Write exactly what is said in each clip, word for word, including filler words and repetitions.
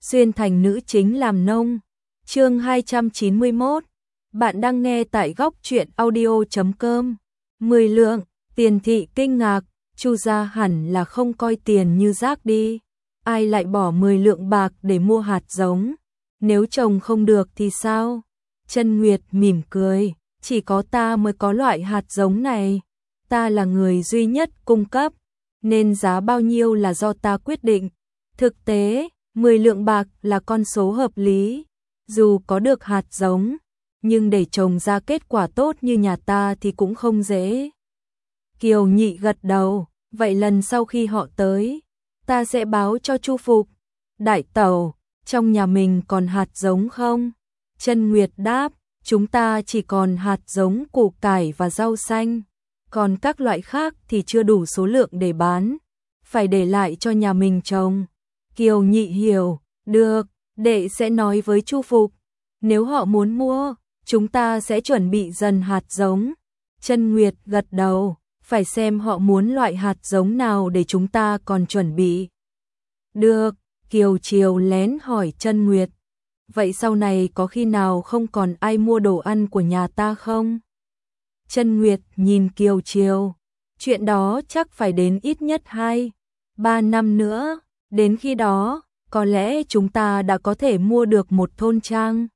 xuyên thành nữ chính làm nông. Chương hai trăm chín mươi mốt. Bạn đang nghe tại góc truyện audio chấm com. mười lượng, Tiền Thị kinh ngạc, Chu gia hẳn là không coi tiền như rác đi. Ai lại bỏ mười lượng bạc để mua hạt giống? Nếu trồng không được thì sao? Chân Nguyệt mỉm cười, chỉ có ta mới có loại hạt giống này. Ta là người duy nhất cung cấp, nên giá bao nhiêu là do ta quyết định. Thực tế, mười lượng bạc là con số hợp lý. Dù có được hạt giống, nhưng để trồng ra kết quả tốt như nhà ta thì cũng không dễ. Kiều Nhị gật đầu, vậy lần sau khi họ tới, ta sẽ báo cho Chu Phục. Đại tẩu, trong nhà mình còn hạt giống không? Chân Nguyệt đáp, chúng ta chỉ còn hạt giống củ cải và rau xanh, còn các loại khác thì chưa đủ số lượng để bán, phải để lại cho nhà mình trồng. Kiều Nhị hiểu, được, đệ sẽ nói với Chu Phục, nếu họ muốn mua, chúng ta sẽ chuẩn bị dần hạt giống. Chân Nguyệt gật đầu, phải xem họ muốn loại hạt giống nào để chúng ta còn chuẩn bị. Được, Kiều Triều lén hỏi Chân Nguyệt, vậy sau này có khi nào không còn ai mua đồ ăn của nhà ta không? Chân Nguyệt nhìn Kiều Triều, chuyện đó chắc phải đến ít nhất hai, ba năm nữa, đến khi đó, có lẽ chúng ta đã có thể mua được một thôn trang.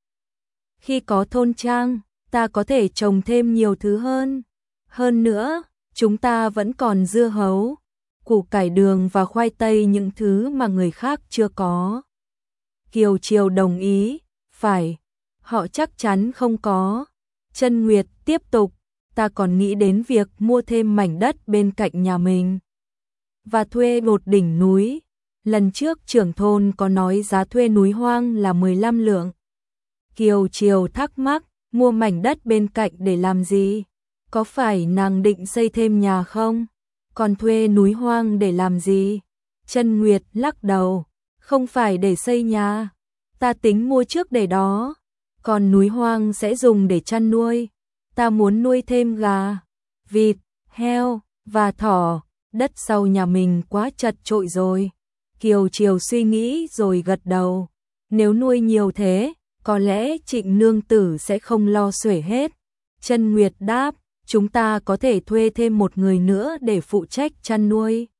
Khi có thôn trang, ta có thể trồng thêm nhiều thứ hơn. Hơn nữa, chúng ta vẫn còn dưa hấu, củ cải đường và khoai tây, những thứ mà người khác chưa có. Kiều Triều đồng ý, phải, họ chắc chắn không có. Chân Nguyệt tiếp tục, ta còn nghĩ đến việc mua thêm mảnh đất bên cạnh nhà mình và thuê một đỉnh núi. Lần trước trưởng thôn có nói giá thuê núi hoang là mười lăm lượng. Kiều Triều thắc mắc, mua mảnh đất bên cạnh để làm gì? Có phải nàng định xây thêm nhà không? Còn thuê núi hoang để làm gì? Chân Nguyệt lắc đầu, không phải để xây nhà, ta tính mua trước để đó, còn núi hoang sẽ dùng để chăn nuôi. Ta muốn nuôi thêm gà, vịt, heo và thỏ, đất sau nhà mình quá chật chội rồi. Kiều Triều suy nghĩ rồi gật đầu, nếu nuôi nhiều thế, có lẽ Trịnh nương tử sẽ không lo xuể hết. Chân Nguyệt đáp, chúng ta có thể thuê thêm một người nữa để phụ trách chăn nuôi.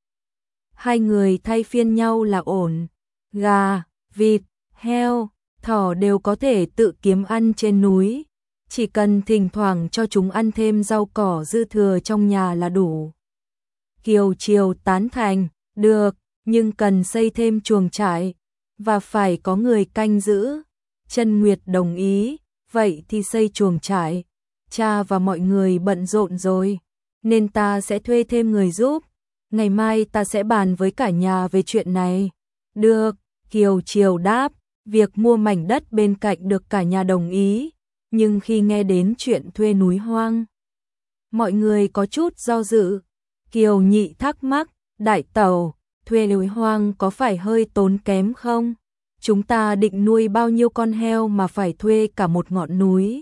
Hai người thay phiên nhau là ổn. Gà, vịt, heo, thỏ đều có thể tự kiếm ăn trên núi, chỉ cần thỉnh thoảng cho chúng ăn thêm rau cỏ dư thừa trong nhà là đủ. Kiều Triều tán thành, được, nhưng cần xây thêm chuồng trại và phải có người canh giữ. Chân Nguyệt đồng ý, vậy thì xây chuồng trại. Cha và mọi người bận rộn rồi, nên ta sẽ thuê thêm người giúp. Ngày mai ta sẽ bàn với cả nhà về chuyện này. Được, Kiều Triều đáp, việc mua mảnh đất bên cạnh được cả nhà đồng ý, nhưng khi nghe đến chuyện thuê núi hoang, mọi người có chút do dự. Kiều Nhị thắc mắc, đại tẩu, thuê núi hoang có phải hơi tốn kém không? Chúng ta định nuôi bao nhiêu con heo mà phải thuê cả một ngọn núi?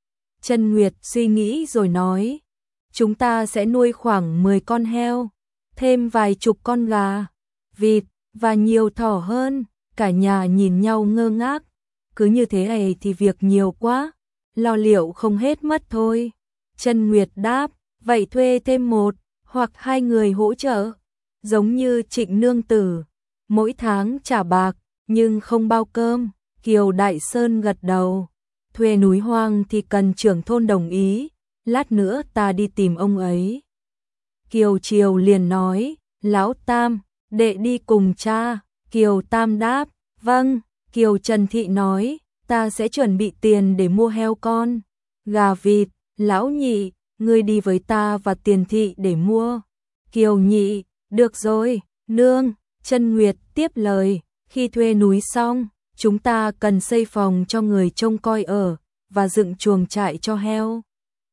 Chân Nguyệt suy nghĩ rồi nói, chúng ta sẽ nuôi khoảng mười con heo, thêm vài chục con gà, vịt và nhiều thỏ hơn. Cả nhà nhìn nhau ngơ ngác, cứ như thế này thì việc nhiều quá, lo liệu không hết mất thôi. Chân Nguyệt đáp, vậy thuê thêm một hoặc hai người hỗ trợ, giống như Trịnh nương tử, mỗi tháng trả bạc nhưng không bao cơm. Kiều Đại Sơn gật đầu, thuê núi hoang thì cần trưởng thôn đồng ý, lát nữa ta đi tìm ông ấy. Kiều Triều liền nói, lão Tam, đệ đi cùng cha. Kiều Tam đáp, vâng. Kiều Trần Thị nói, ta sẽ chuẩn bị tiền để mua heo con, gà vịt. Lão Nhị, ngươi đi với ta và Tiền Thị để mua. Kiều Nhị, được rồi, nương. Chân Nguyệt tiếp lời, khi thuê núi xong, chúng ta cần xây phòng cho người trông coi ở, và dựng chuồng trại cho heo,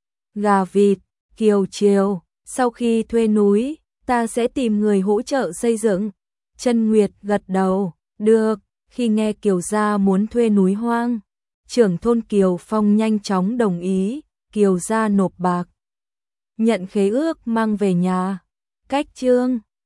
gà vịt. Kiều Triều, sau khi thuê núi, ta sẽ tìm người hỗ trợ xây dựng. Chân Nguyệt gật đầu, được. Khi nghe Kiều gia muốn thuê núi hoang, trưởng thôn Kiều Phong nhanh chóng đồng ý. Kiều gia nộp bạc, nhận khế ước mang về nhà. Cách chương